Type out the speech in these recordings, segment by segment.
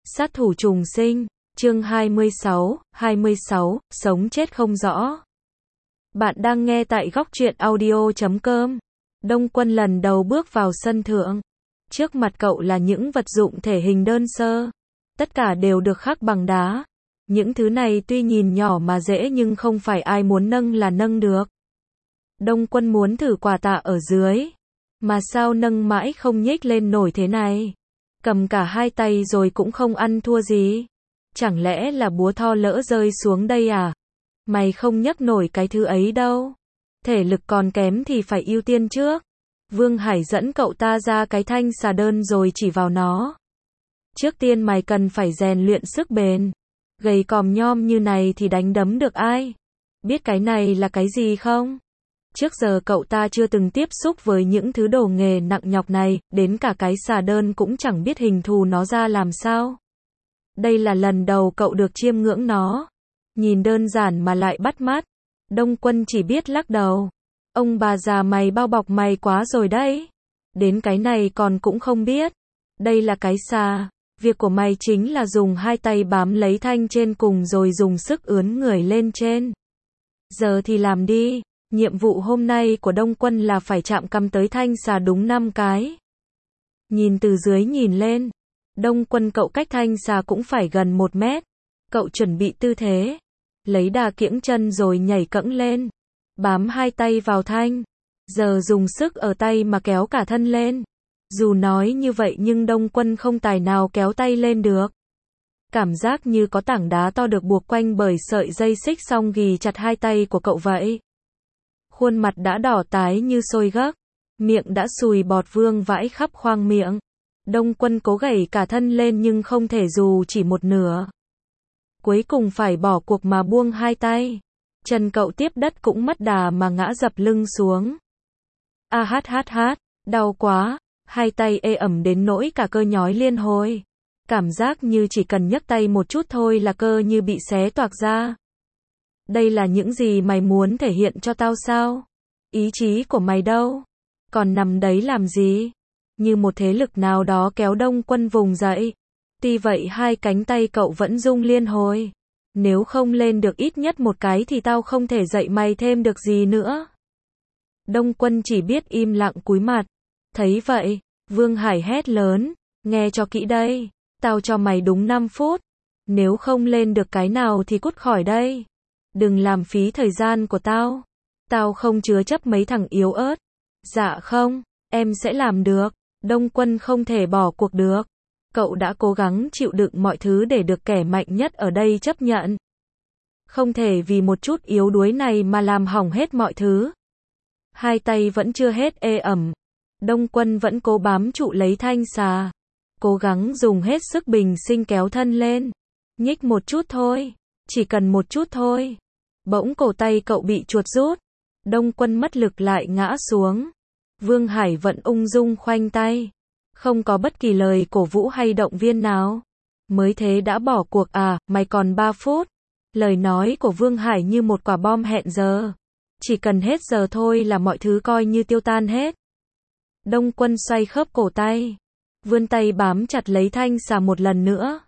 Sát thủ trùng sinh, chương 26, sống chết không rõ. Bạn đang nghe tại góc truyện audio.com. Đông Quân lần đầu bước vào sân thượng. Trước mặt cậu là những vật dụng thể hình đơn sơ. Tất cả đều được khắc bằng đá. Những thứ này tuy nhìn nhỏ mà dễ nhưng không phải ai muốn nâng là nâng được. Đông Quân muốn thử quà tạ ở dưới. Mà sao nâng mãi không nhích lên nổi thế này? Cầm cả hai tay rồi cũng không ăn thua gì. Chẳng lẽ là búa Thor lỡ rơi xuống đây à? Mày không nhấc nổi cái thứ ấy đâu. Thể lực còn kém thì phải ưu tiên trước. Vương Hải dẫn cậu ta ra cái thanh xà đơn rồi chỉ vào nó. Trước tiên mày cần phải rèn luyện sức bền. Gầy còm nhom như này thì đánh đấm được ai? Biết cái này là cái gì không? Trước giờ cậu ta chưa từng tiếp xúc với những thứ đồ nghề nặng nhọc này, đến cả cái xà đơn cũng chẳng biết hình thù nó ra làm sao. Đây là lần đầu cậu được chiêm ngưỡng nó. Nhìn đơn giản mà lại bắt mắt. Đông Quân chỉ biết lắc đầu. Ông bà già mày bao bọc mày quá rồi đấy. Đến cái này còn cũng không biết. Đây là cái xà. Việc của mày chính là dùng hai tay bám lấy thanh trên cùng rồi dùng sức ướn người lên trên. Giờ thì làm đi. Nhiệm vụ hôm nay của Đông Quân là phải chạm cằm tới thanh xà đúng 5 cái. Nhìn từ dưới nhìn lên. Đông Quân cậu cách thanh xà cũng phải gần 1 mét. Cậu chuẩn bị tư thế. Lấy đà kiễng chân rồi nhảy cẫng lên. Bám hai tay vào thanh. Giờ dùng sức ở tay mà kéo cả thân lên. Dù nói như vậy nhưng Đông Quân không tài nào kéo tay lên được. Cảm giác như có tảng đá to được buộc quanh bởi sợi dây xích xong ghì chặt hai tay của cậu vậy. Khuôn mặt đã đỏ tái như sôi gấc. Miệng đã sùi bọt vương vãi khắp khoang miệng. Đông Quân cố gẩy cả thân lên nhưng không thể dù chỉ một nửa. Cuối cùng phải bỏ cuộc mà buông hai tay. Chân cậu tiếp đất cũng mất đà mà ngã dập lưng xuống. Đau quá. Hai tay ê ẩm đến nỗi cả cơ nhói liên hồi. Cảm giác như chỉ cần nhấc tay một chút thôi là cơ như bị xé toạc ra. Đây là những gì mày muốn thể hiện cho tao sao? Ý chí của mày đâu? Còn nằm đấy làm gì? Như một thế lực nào đó kéo Đông Quân vùng dậy. Tuy vậy hai cánh tay cậu vẫn rung liên hồi. Nếu không lên được ít nhất một cái thì tao không thể dạy mày thêm được gì nữa. Đông Quân chỉ biết im lặng cúi mặt. Thấy vậy, Vương Hải hét lớn. Nghe cho kỹ đây. Tao cho mày đúng 5 phút. Nếu không lên được cái nào thì cút khỏi đây. Đừng làm phí thời gian của tao. Tao không chứa chấp mấy thằng yếu ớt. Dạ không, em sẽ làm được. Đông Quân không thể bỏ cuộc được. Cậu đã cố gắng chịu đựng mọi thứ để được kẻ mạnh nhất ở đây chấp nhận. Không thể vì một chút yếu đuối này mà làm hỏng hết mọi thứ. Hai tay vẫn chưa hết ê ẩm. Đông Quân vẫn cố bám trụ lấy thanh xà. Cố gắng dùng hết sức bình sinh kéo thân lên. Nhích một chút thôi. Chỉ cần một chút thôi. Bỗng cổ tay cậu bị chuột rút. Đông Quân mất lực lại ngã xuống. Vương Hải vẫn ung dung khoanh tay. Không có bất kỳ lời cổ vũ hay động viên nào. Mới thế đã bỏ cuộc à, mày còn 3 phút. Lời nói của Vương Hải như một quả bom hẹn giờ. Chỉ cần hết giờ thôi là mọi thứ coi như tiêu tan hết. Đông Quân xoay khớp cổ tay. Vươn tay bám chặt lấy thanh xà một lần nữa.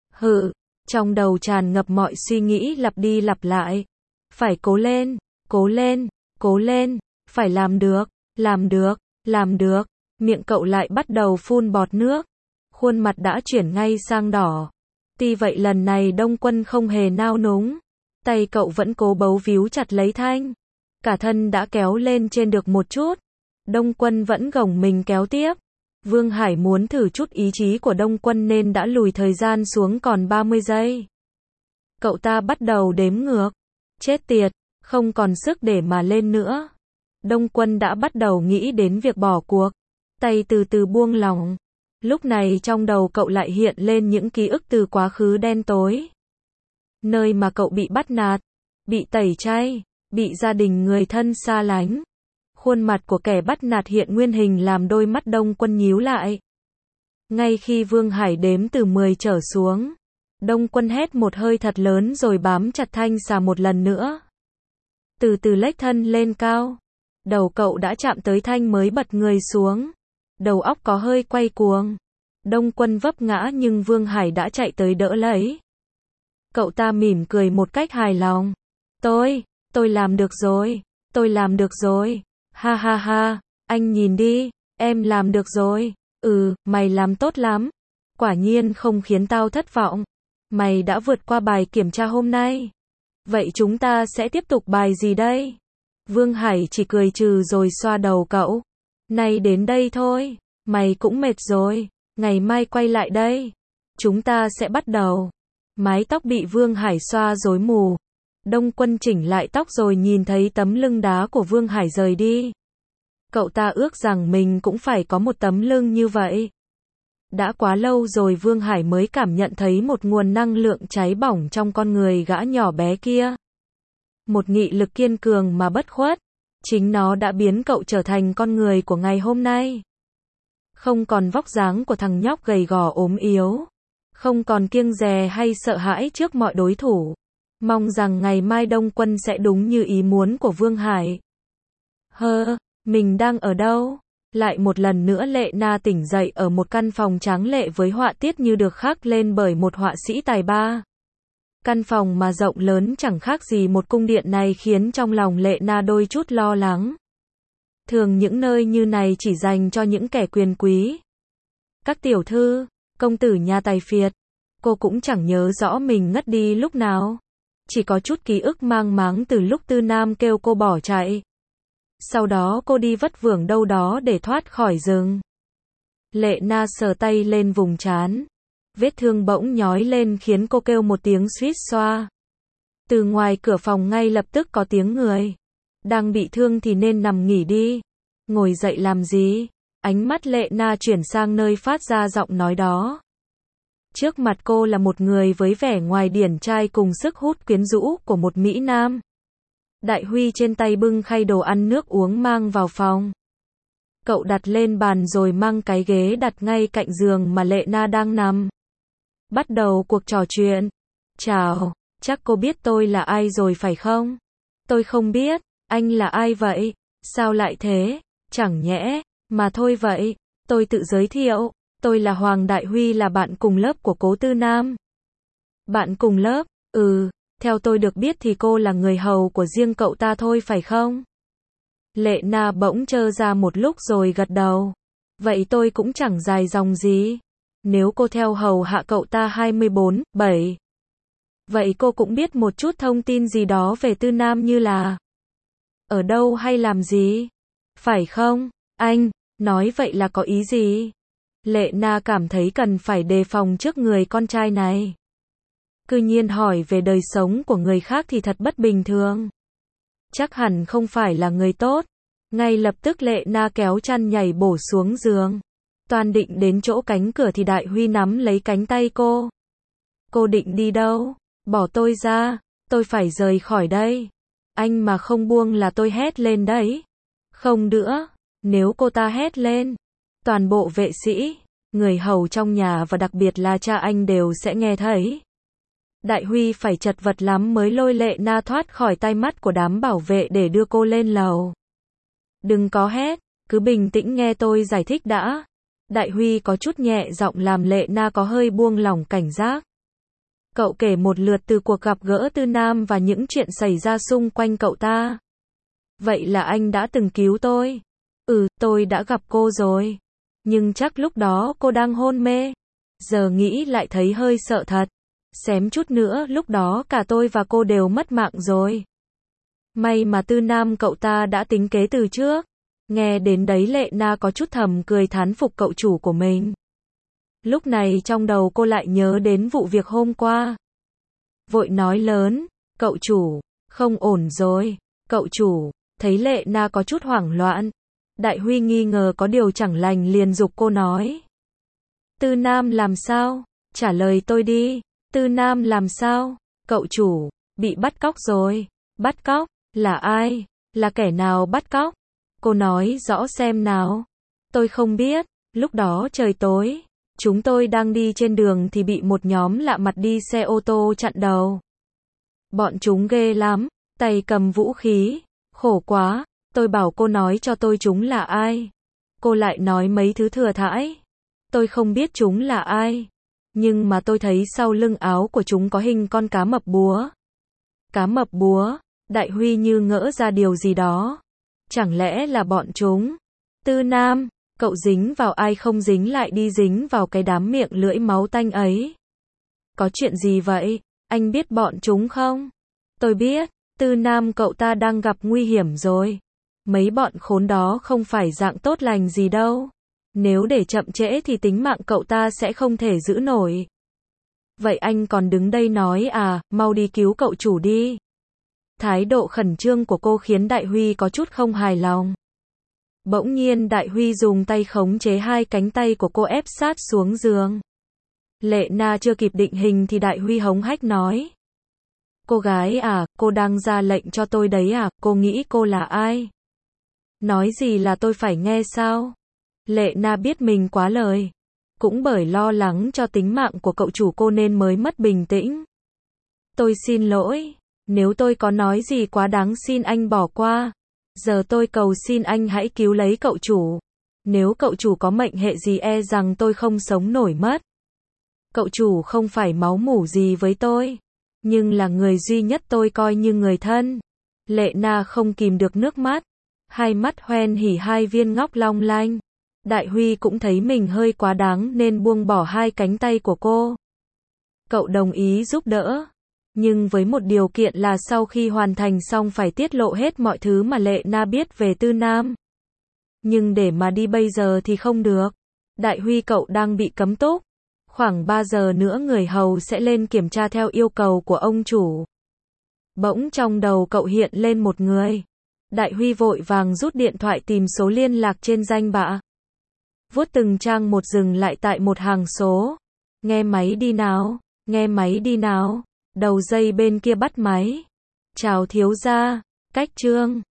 Trong đầu tràn ngập mọi suy nghĩ lặp đi lặp lại. Phải cố lên, cố lên, cố lên, phải làm được, làm được, làm được. Miệng cậu lại bắt đầu phun bọt nước. Khuôn mặt đã chuyển ngay sang đỏ. Tuy vậy lần này Đông Quân không hề nao núng. Tay cậu vẫn cố bấu víu chặt lấy thanh. Cả thân đã kéo lên trên được một chút. Đông Quân vẫn gồng mình kéo tiếp. Vương Hải muốn thử chút ý chí của Đông Quân nên đã lùi thời gian xuống còn 30 giây. Cậu ta bắt đầu đếm ngược. Chết tiệt, không còn sức để mà lên nữa. Đông Quân đã bắt đầu nghĩ đến việc bỏ cuộc. Tay từ từ buông lỏng. Lúc này trong đầu cậu lại hiện lên những ký ức từ quá khứ đen tối. Nơi mà cậu bị bắt nạt, bị tẩy chay, bị gia đình người thân xa lánh. Khuôn mặt của kẻ bắt nạt hiện nguyên hình làm đôi mắt Đông Quân nhíu lại. Ngay khi Vương Hải đếm từ 10 trở xuống, Đông Quân hét một hơi thật lớn rồi bám chặt thanh xà một lần nữa. Từ từ lách thân lên cao. Đầu cậu đã chạm tới thanh mới bật người xuống. Đầu óc có hơi quay cuồng. Đông Quân vấp ngã nhưng Vương Hải đã chạy tới đỡ lấy. Cậu ta mỉm cười một cách hài lòng. Tôi làm được rồi, tôi làm được rồi. Ha ha ha, anh nhìn đi, em làm được rồi. Mày làm tốt lắm. Quả nhiên không khiến tao thất vọng. Mày đã vượt qua bài kiểm tra hôm nay. Vậy chúng ta sẽ tiếp tục bài gì đây? Vương Hải chỉ cười trừ rồi xoa đầu cậu. Nay đến đây thôi, mày cũng mệt rồi, ngày mai quay lại đây. Chúng ta sẽ bắt đầu. Mái tóc bị Vương Hải xoa rối mù. Đông Quân chỉnh lại tóc rồi nhìn thấy tấm lưng đá của Vương Hải rời đi. Cậu ta ước rằng mình cũng phải có một tấm lưng như vậy. Đã quá lâu rồi Vương Hải mới cảm nhận thấy một nguồn năng lượng cháy bỏng trong con người gã nhỏ bé kia. Một nghị lực kiên cường mà bất khuất. Chính nó đã biến cậu trở thành con người của ngày hôm nay. Không còn vóc dáng của thằng nhóc gầy gò ốm yếu. Không còn kiêng dè hay sợ hãi trước mọi đối thủ. Mong rằng ngày mai Đông Quân sẽ đúng như ý muốn của Vương Hải. Mình đang ở đâu? Lại một lần nữa Lệ Na tỉnh dậy ở một căn phòng tráng lệ với họa tiết như được khắc lên bởi một họa sĩ tài ba. Căn phòng mà rộng lớn chẳng khác gì một cung điện này khiến trong lòng Lệ Na đôi chút lo lắng. Thường những nơi như này chỉ dành cho những kẻ quyền quý. Các tiểu thư, công tử nhà tài phiệt. Cô cũng chẳng nhớ rõ mình ngất đi lúc nào. Chỉ có chút ký ức mang máng từ lúc Tư Nam kêu cô bỏ chạy. Sau đó cô đi vất vưởng đâu đó để thoát khỏi rừng. Lệ Na sờ tay lên vùng trán. Vết thương bỗng nhói lên khiến cô kêu một tiếng suýt xoa. Từ ngoài cửa phòng ngay lập tức có tiếng người. Đang bị thương thì nên nằm nghỉ đi. Ngồi dậy làm gì? Ánh mắt Lệ Na chuyển sang nơi phát ra giọng nói đó. Trước mặt cô là một người với vẻ ngoài điển trai cùng sức hút quyến rũ của một Mỹ Nam. Đại Huy trên tay bưng khay đồ ăn nước uống mang vào phòng. Cậu đặt lên bàn rồi mang cái ghế đặt ngay cạnh giường mà Lệ Na đang nằm. Bắt đầu cuộc trò chuyện. Chào, chắc cô biết tôi là ai rồi phải không? Tôi không biết, anh là ai vậy? Sao lại thế? Chẳng nhẽ, mà thôi vậy, tôi tự giới thiệu, tôi là Hoàng Đại Huy là bạn cùng lớp của Cố Tư Nam. Bạn cùng lớp? Theo tôi được biết thì cô là người hầu của riêng cậu ta thôi phải không? Lệ Na bỗng trơ ra một lúc rồi gật đầu. Vậy tôi cũng chẳng dài dòng gì. Nếu cô theo hầu hạ cậu ta 24/7. Vậy cô cũng biết một chút thông tin gì đó về Tư Nam như là ở đâu hay làm gì? Phải không, anh? Nói vậy là có ý gì? Lệ Na cảm thấy cần phải đề phòng trước người con trai này. Cứ nhiên hỏi về đời sống của người khác thì thật bất bình thường. Chắc hẳn không phải là người tốt. Ngay lập tức Lệ Na kéo chăn nhảy bổ xuống giường. Toan định đến chỗ cánh cửa thì Đại Huy nắm lấy cánh tay cô. Cô định đi đâu? Bỏ tôi ra, tôi phải rời khỏi đây. Anh mà không buông là tôi hét lên đấy. Không nữa, nếu cô ta hét lên, toàn bộ vệ sĩ, người hầu trong nhà và đặc biệt là cha anh đều sẽ nghe thấy. Đại Huy phải chật vật lắm mới lôi Lệ Na thoát khỏi tay mắt của đám bảo vệ để đưa cô lên lầu. Đừng có hét, cứ bình tĩnh nghe tôi giải thích đã. Đại Huy có chút nhẹ giọng làm Lệ Na có hơi buông lỏng cảnh giác. Cậu kể một lượt từ cuộc gặp gỡ Tư Nam và những chuyện xảy ra xung quanh cậu ta. Vậy là anh đã từng cứu tôi. Tôi đã gặp cô rồi. Nhưng chắc lúc đó cô đang hôn mê. Giờ nghĩ lại thấy hơi sợ thật. Xém chút nữa lúc đó cả tôi và cô đều mất mạng rồi. May mà Tư Nam cậu ta đã tính kế từ trước. Nghe đến đấy Lệ Na có chút thầm cười thán phục cậu chủ của mình. Lúc này trong đầu cô lại nhớ đến vụ việc hôm qua. Vội nói lớn, cậu chủ, không ổn rồi. Cậu chủ, thấy Lệ Na có chút hoảng loạn. Đại Huy nghi ngờ có điều chẳng lành liền giục cô nói. Tư Nam làm sao? Trả lời tôi đi. Tư Nam làm sao? Cậu chủ, bị bắt cóc rồi. Bắt cóc? Là ai? Là kẻ nào bắt cóc? Cô nói rõ xem nào. Tôi không biết, lúc đó trời tối. Chúng tôi đang đi trên đường thì bị một nhóm lạ mặt đi xe ô tô chặn đầu. Bọn chúng ghê lắm, tay cầm vũ khí. Khổ quá, tôi bảo cô nói cho tôi chúng là ai. Cô lại nói mấy thứ thừa thãi. Tôi không biết chúng là ai. Nhưng mà tôi thấy sau lưng áo của chúng có hình con cá mập búa. Cá mập búa, Đại Huy như ngỡ ra điều gì đó. Chẳng lẽ là bọn chúng? Tư Nam, cậu dính vào ai không dính lại đi dính vào cái đám miệng lưỡi máu tanh ấy. Có chuyện gì vậy? Anh biết bọn chúng không? Tôi biết, Tư Nam cậu ta đang gặp nguy hiểm rồi. Mấy bọn khốn đó không phải dạng tốt lành gì đâu. Nếu để chậm trễ thì tính mạng cậu ta sẽ không thể giữ nổi. Vậy anh còn đứng đây nói à, mau đi cứu cậu chủ đi. Thái độ khẩn trương của cô khiến Đại Huy có chút không hài lòng. Bỗng nhiên Đại Huy dùng tay khống chế hai cánh tay của cô ép sát xuống giường. Lệ Na chưa kịp định hình thì Đại Huy hống hách nói. Cô gái à, cô đang ra lệnh cho tôi đấy à, cô nghĩ cô là ai? Nói gì là tôi phải nghe sao? Lệ Na biết mình quá lời. Cũng bởi lo lắng cho tính mạng của cậu chủ cô nên mới mất bình tĩnh. Tôi xin lỗi. Nếu tôi có nói gì quá đáng xin anh bỏ qua. Giờ tôi cầu xin anh hãy cứu lấy cậu chủ. Nếu cậu chủ có mệnh hệ gì e rằng tôi không sống nổi mất. Cậu chủ không phải máu mủ gì với tôi. Nhưng là người duy nhất tôi coi như người thân. Lệ Na không kìm được nước mắt. Hai mắt hoen hỉ hai viên ngóc long lanh. Đại Huy cũng thấy mình hơi quá đáng nên buông bỏ hai cánh tay của cô. Cậu đồng ý giúp đỡ. Nhưng với một điều kiện là sau khi hoàn thành xong phải tiết lộ hết mọi thứ mà Lệ Na biết về Tư Nam. Nhưng để mà đi bây giờ thì không được. Đại Huy cậu đang bị cấm túc. Khoảng 3 giờ nữa người hầu sẽ lên kiểm tra theo yêu cầu của ông chủ. Bỗng trong đầu cậu hiện lên một người. Đại Huy vội vàng rút điện thoại tìm số liên lạc trên danh bạ. Vuốt từng trang một dừng lại tại một hàng số. Nghe máy đi nào, nghe máy đi nào. Đầu dây bên kia bắt máy. Chào thiếu gia, cách Trương.